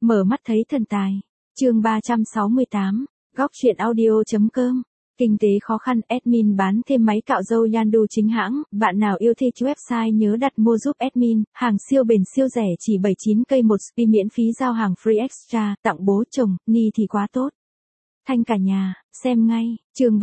Mở mắt thấy thần tài. Chương 368, góc truyện audio.com. Kinh tế khó khăn, admin bán thêm máy cạo râu Yandu chính hãng, bạn nào yêu thích website nhớ đặt mua giúp admin, hàng siêu bền siêu rẻ chỉ 79 cây một spi miễn phí giao hàng free extra, tặng bố chồng, ni thì quá tốt. Thanh cả nhà, xem ngay, chương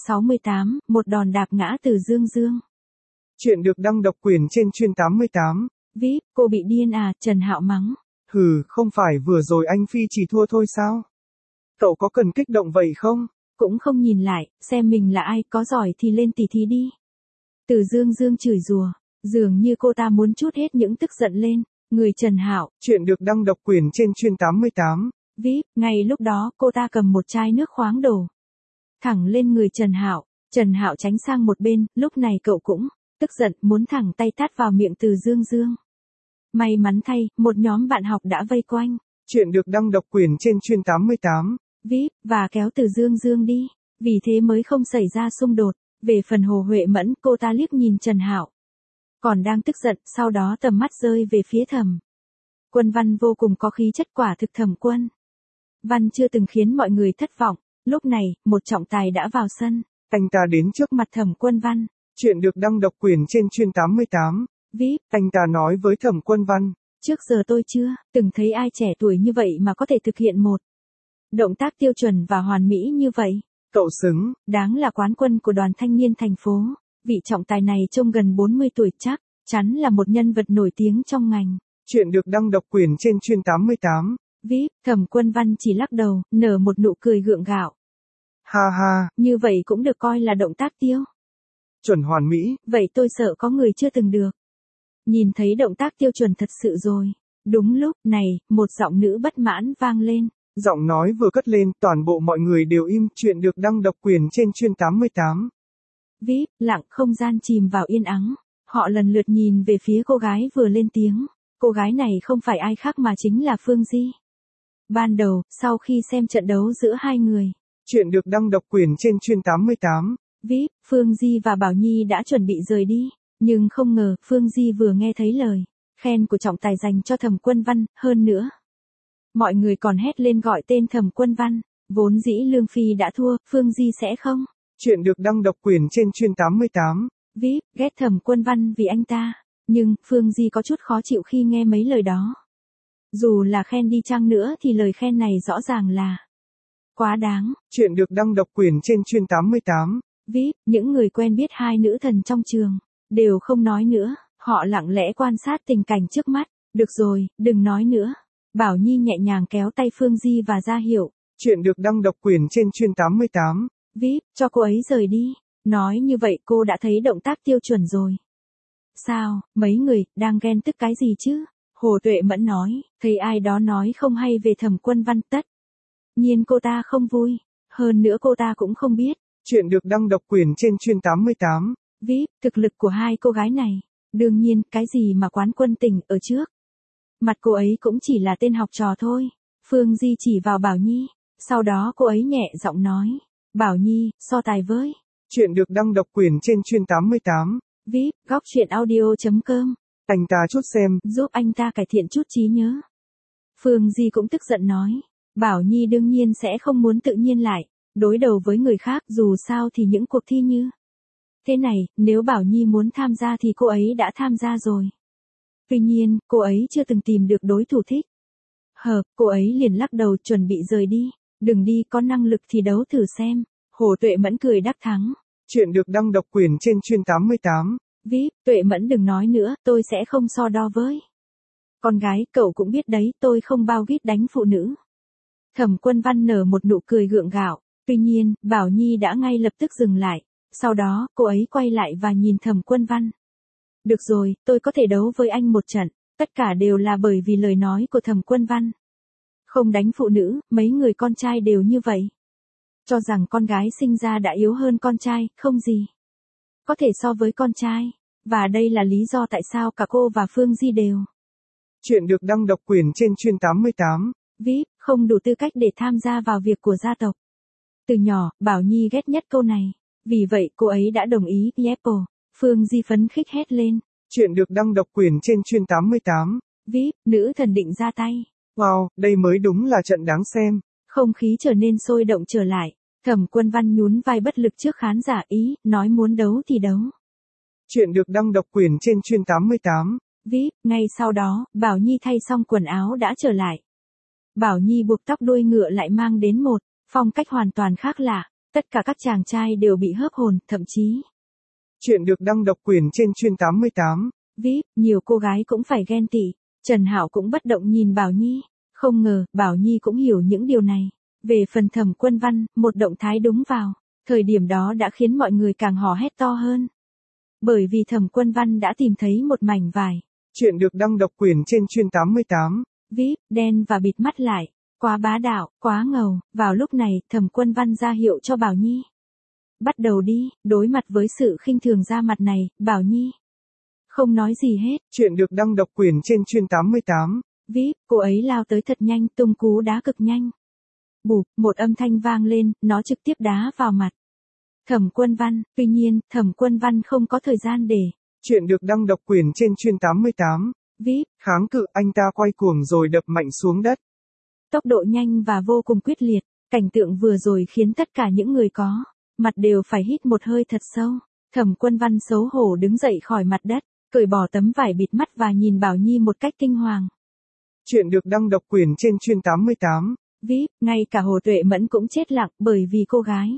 368, một đòn đạp ngã từ Dương Dương. Chuyện được đăng độc quyền trên chuyên 88. VIP, cô bị điên à, Trần Hạo mắng. Hừ, không phải vừa rồi anh Phi chỉ thua thôi sao? Cậu có cần kích động vậy không? Cũng không nhìn lại, xem mình là ai, có giỏi thì lên tỉ thí đi. Từ Dương Dương chửi rủa, dường như cô ta muốn trút hết những tức giận lên, người Trần Hạo. Chuyện được đăng độc quyền trên chuyên 88. VIP, ngay lúc đó cô ta cầm một chai nước khoáng đổ thẳng lên người Trần Hạo. Trần Hạo tránh sang một bên, lúc này cậu cũng tức giận muốn thẳng tay tát vào miệng Từ Dương Dương. May mắn thay, một nhóm bạn học đã vây quanh. Chuyện được đăng độc quyền trên chuyên 88. VIP, và kéo Từ Dương Dương đi. Vì thế mới không xảy ra xung đột. Về phần Hồ Huệ Mẫn, cô ta liếc nhìn Trần Hạo. Còn đang tức giận, sau đó tầm mắt rơi về phía Thẩm Quân Văn vô cùng có khí chất, quả thực Thẩm Quân Văn chưa từng khiến mọi người thất vọng. Lúc này, một trọng tài đã vào sân. Anh ta đến trước mặt Thẩm Quân Văn. Chuyện được đăng độc quyền trên chuyên 88. VIP, Anh ta nói với Thẩm Quân Văn. Trước giờ tôi chưa từng thấy ai trẻ tuổi như vậy mà có thể thực hiện một động tác tiêu chuẩn và hoàn mỹ như vậy. Cậu xứng, đáng là quán quân của đoàn thanh niên thành phố. Vị trọng tài này trông gần 40 tuổi, chắc chắn là một nhân vật nổi tiếng trong ngành. Chuyện được đăng độc quyền trên chuyên 88. VIP, Thẩm Quân Văn chỉ lắc đầu, nở một nụ cười gượng gạo. Ha ha, như vậy cũng được coi là động tác tiêu chuẩn hoàn mỹ. Vậy tôi sợ có người chưa từng được nhìn thấy động tác tiêu chuẩn thật sự rồi. Đúng lúc này, một giọng nữ bất mãn vang lên. Giọng nói vừa cất lên, toàn bộ mọi người đều im. Chuyện được đăng độc quyền trên chuyên 88. VIP, lặng không gian chìm vào yên ắng. Họ lần lượt nhìn về phía cô gái vừa lên tiếng. Cô gái này không phải ai khác mà chính là Phương Di. Ban đầu, sau khi xem trận đấu giữa hai người. Chuyện được đăng độc quyền trên chuyên 88. VIP, Phương Di và Bảo Nhi đã chuẩn bị rời đi. Nhưng không ngờ, Phương Di vừa nghe thấy lời khen của trọng tài dành cho Thẩm Quân Văn, hơn nữa. Mọi người còn hét lên gọi tên Thẩm Quân Văn. Vốn dĩ Lương Phi đã thua, Phương Di sẽ không. Chuyện được đăng độc quyền trên chuyên 88. VIP, ghét Thẩm Quân Văn vì anh ta. Nhưng, Phương Di có chút khó chịu khi nghe mấy lời đó. Dù là khen đi chăng nữa thì lời khen này rõ ràng là quá đáng. Chuyện được đăng độc quyền trên chuyên 88. VIP, những người quen biết hai nữ thần trong trường đều không nói nữa, họ lặng lẽ quan sát tình cảnh trước mắt. Được rồi, đừng nói nữa. Bảo Nhi nhẹ nhàng kéo tay Phương Di và ra hiệu. Chuyện được đăng độc quyền trên chuyên 88. VIP, cho cô ấy rời đi. Nói như vậy cô đã thấy động tác tiêu chuẩn rồi. Sao, mấy người, đang ghen tức cái gì chứ? Hồ Tuệ Mẫn nói, thấy ai đó nói không hay về Thẩm Quân Văn, tất nhiên cô ta không vui. Hơn nữa cô ta cũng không biết. Chuyện được đăng độc quyền trên chuyên 88. VIP, thực lực của hai cô gái này. Đương nhiên, cái gì mà quán quân tỉnh ở trước. Mặt cô ấy cũng chỉ là tên học trò thôi. Phương Di chỉ vào Bảo Nhi. Sau đó cô ấy nhẹ giọng nói. Bảo Nhi, so tài với. Chuyện được đăng độc quyền trên chuyên 88. VIP, góc truyện audio.com. Anh ta chút xem. Giúp anh ta cải thiện chút trí nhớ. Phương Di cũng tức giận nói. Bảo Nhi đương nhiên sẽ không muốn tự nhiên lại đối đầu với người khác, dù sao thì những cuộc thi như thế này, nếu Bảo Nhi muốn tham gia thì cô ấy đã tham gia rồi. Tuy nhiên, cô ấy chưa từng tìm được đối thủ thích hợp, cô ấy liền lắc đầu chuẩn bị rời đi. Đừng đi, có năng lực thì đấu thử xem. Hồ Tuệ Mẫn cười đắc thắng. Chuyện được đăng độc quyền trên chuyên 88. VIP, Tuệ Mẫn đừng nói nữa, tôi sẽ không so đo với con gái, cậu cũng biết đấy, tôi không bao vít đánh phụ nữ. Thẩm Quân Văn nở một nụ cười gượng gạo. Tuy nhiên, Bảo Nhi đã ngay lập tức dừng lại. Sau đó, cô ấy quay lại và nhìn Thẩm Quân Văn. Được rồi, tôi có thể đấu với anh một trận. Tất cả đều là bởi vì lời nói của Thẩm Quân Văn. Không đánh phụ nữ, mấy người con trai đều như vậy. Cho rằng con gái sinh ra đã yếu hơn con trai, không gì có thể so với con trai. Và đây là lý do tại sao cả cô và Phương Di đều. Chuyện được đăng độc quyền trên chuyên 88. VIP, không đủ tư cách để tham gia vào việc của gia tộc. Từ nhỏ, Bảo Nhi ghét nhất câu này. Vì vậy cô ấy đã đồng ý. Apple. Phương Di phấn khích hét lên. Chuyện được đăng độc quyền trên chuyên 88. VIP, nữ thần định ra tay Wow, đây mới đúng là trận đáng xem. Không khí trở nên sôi động trở lại. Thẩm Quân Văn nhún vai bất lực trước khán giả nói muốn đấu thì đấu. Chuyện được đăng độc quyền trên Chuyên 88. VIP, ngay sau đó, Bảo Nhi thay xong quần áo đã trở lại. Bảo Nhi buộc tóc đuôi ngựa lại mang đến một phong cách hoàn toàn khác lạ, tất cả các chàng trai đều bị hớp hồn, thậm chí. Chuyện được đăng độc quyền trên Chuyên 88. VIP, nhiều cô gái cũng phải ghen tị. Trần Hạo cũng bất động nhìn Bảo Nhi, không ngờ Bảo Nhi cũng hiểu những điều này. Về phần Thẩm Quân Văn, một động thái đúng vào thời điểm đó đã khiến mọi người càng hò hét to hơn. Bởi vì Thẩm Quân Văn đã tìm thấy một mảnh vải. Chuyện được đăng độc quyền trên Chuyên 88. VIP, đen và bịt mắt lại. Quá bá đạo, quá ngầu. Vào lúc này, Thẩm Quân Văn ra hiệu cho Bảo Nhi. Bắt đầu đi. Đối mặt với sự khinh thường ra mặt này, Bảo Nhi không nói gì hết. Chuyện được đăng độc quyền trên Chuyên 88. VIP, cô ấy lao tới thật nhanh, tung cú đá cực nhanh. Bụp, một âm thanh vang lên, nó trực tiếp đá vào mặt Thẩm Quân Văn. Tuy nhiên, Thẩm Quân Văn không có thời gian để. Chuyện được đăng độc quyền trên Chuyên 88. VIP, Kháng cự, anh ta quay cuồng rồi đập mạnh xuống đất. Tốc độ nhanh và vô cùng quyết liệt. Cảnh tượng vừa rồi khiến tất cả những người có mặt đều phải hít một hơi thật sâu. Thẩm Quân Văn xấu hổ đứng dậy khỏi mặt đất, cởi bỏ tấm vải bịt mắt và nhìn Bảo Nhi một cách kinh hoàng. Chuyện được đăng độc quyền trên Chuyên 88. VIP, ngay cả Hồ Tuệ Mẫn cũng chết lặng bởi vì cô gái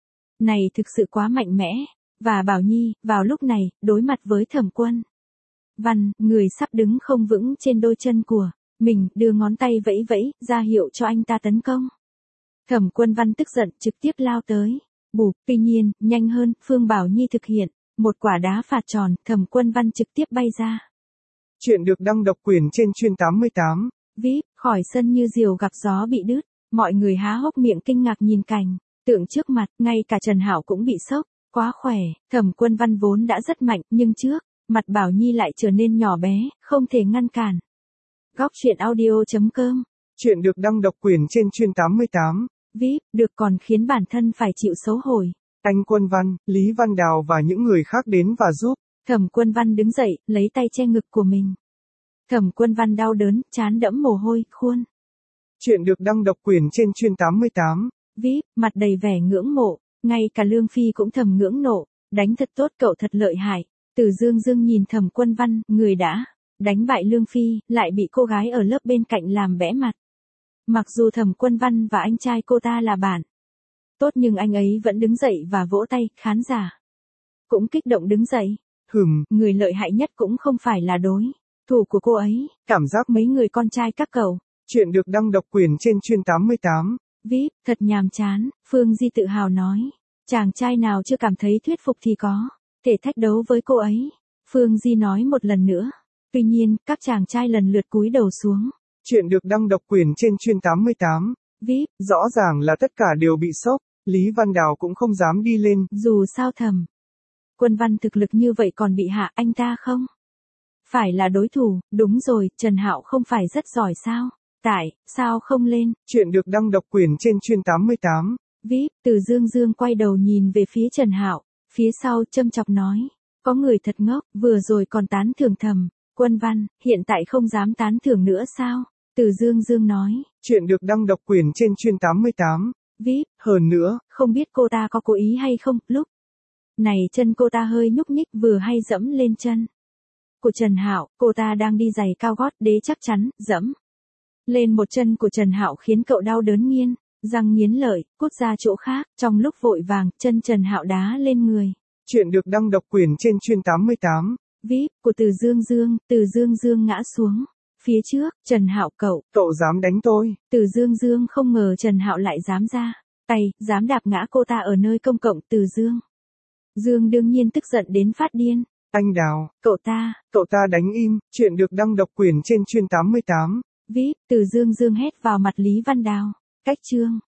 này thực sự quá mạnh mẽ. Và Bảo Nhi, vào lúc này, đối mặt với Thẩm Quân Văn, người sắp đứng không vững trên đôi chân của mình, đưa ngón tay vẫy vẫy, ra hiệu cho anh ta tấn công. Thẩm Quân Văn tức giận, trực tiếp lao tới. Bụp, tuy nhiên, nhanh hơn, Phương Bảo Nhi thực hiện một quả đá phạt tròn, Thẩm Quân Văn trực tiếp bay ra. Chuyện được đăng độc quyền trên Chuyên 88. VIP, khỏi sân như diều gặp gió bị đứt. Mọi người há hốc miệng kinh ngạc nhìn cảnh tượng trước mặt, ngay cả Trần Hạo cũng bị sốc. Quá khỏe. Thẩm Quân Văn vốn đã rất mạnh, nhưng trước mặt Bảo Nhi lại trở nên nhỏ bé, không thể ngăn cản. Góc truyện audio.com. Chuyện được đăng độc quyền trên Chuyên 88. VIP, được còn khiến bản thân phải chịu xấu hổ. Anh Quân Văn, Lý Văn Đào và những người khác đến và giúp. Thẩm Quân Văn đứng dậy, lấy tay che ngực của mình. Thẩm Quân Văn đau đớn, trán đẫm mồ hôi, khuôn. Chuyện được đăng độc quyền trên Chuyên 88. VIP, mặt đầy vẻ ngưỡng mộ, ngay cả Lương Phi cũng thầm ngưỡng nộ, đánh thật tốt, cậu thật lợi hại. Từ Dương Dương nhìn Thẩm Quân Văn, người đã đánh bại Lương Phi, lại bị cô gái ở lớp bên cạnh làm bẽ mặt. Mặc dù Thẩm Quân Văn và anh trai cô ta là bạn tốt nhưng anh ấy vẫn đứng dậy và vỗ tay, khán giả cũng kích động đứng dậy. Người lợi hại nhất cũng không phải là đối thủ của cô ấy. Cảm giác mấy người con trai các cậu. Chuyện được đăng độc quyền trên Chuyên 88. VIP, thật nhàm chán, Phương Di tự hào nói. Chàng trai nào chưa cảm thấy thuyết phục thì có thể thách đấu với cô ấy. Phương Di nói một lần nữa. Tuy nhiên, các chàng trai lần lượt cúi đầu xuống. Chuyện được đăng độc quyền trên Chuyên 88. VIP, rõ ràng là tất cả đều bị sốc. Lý Văn Đào cũng không dám đi lên. Dù sao Thẩm Quân Văn thực lực như vậy còn bị hạ, anh ta không phải là đối thủ. Đúng rồi, Trần Hạo không phải rất giỏi sao? Sao không lên? Chuyện được đăng độc quyền trên Chuyên 88. VIP, Từ Dương Dương quay đầu nhìn về phía Trần Hạo, phía sau châm chọc nói. Có người thật ngốc, vừa rồi còn tán thưởng Thẩm Quân Văn, hiện tại không dám tán thưởng nữa sao? Từ Dương Dương nói. Chuyện được đăng độc quyền trên Chuyên 88. VIP, hơn nữa, không biết cô ta có cố ý hay không, lúc này chân cô ta hơi nhúc nhích vừa hay dẫm lên chân của Trần Hạo, cô ta đang đi giày cao gót, đế chắc chắn, dẫm lên một chân của Trần Hạo khiến cậu đau đớn nghiến răng nghiến lợi, cút ra chỗ khác. Trong lúc vội vàng, chân Trần Hạo đá lên người. Chuyện được đăng độc quyền trên Chuyên 88. VIP của Từ Dương Dương ngã xuống. Phía trước, Trần Hạo cậu dám đánh tôi. Từ Dương Dương không ngờ Trần Hạo lại dám ra tay, dám đạp ngã cô ta ở nơi công cộng. Từ Dương Dương đương nhiên tức giận đến phát điên. Anh Đào, cậu ta đánh im. Chuyện được đăng độc quyền trên Chuyên 88. VIP, Từ Dương Dương hét vào mặt Lý Văn Đào. Cách chương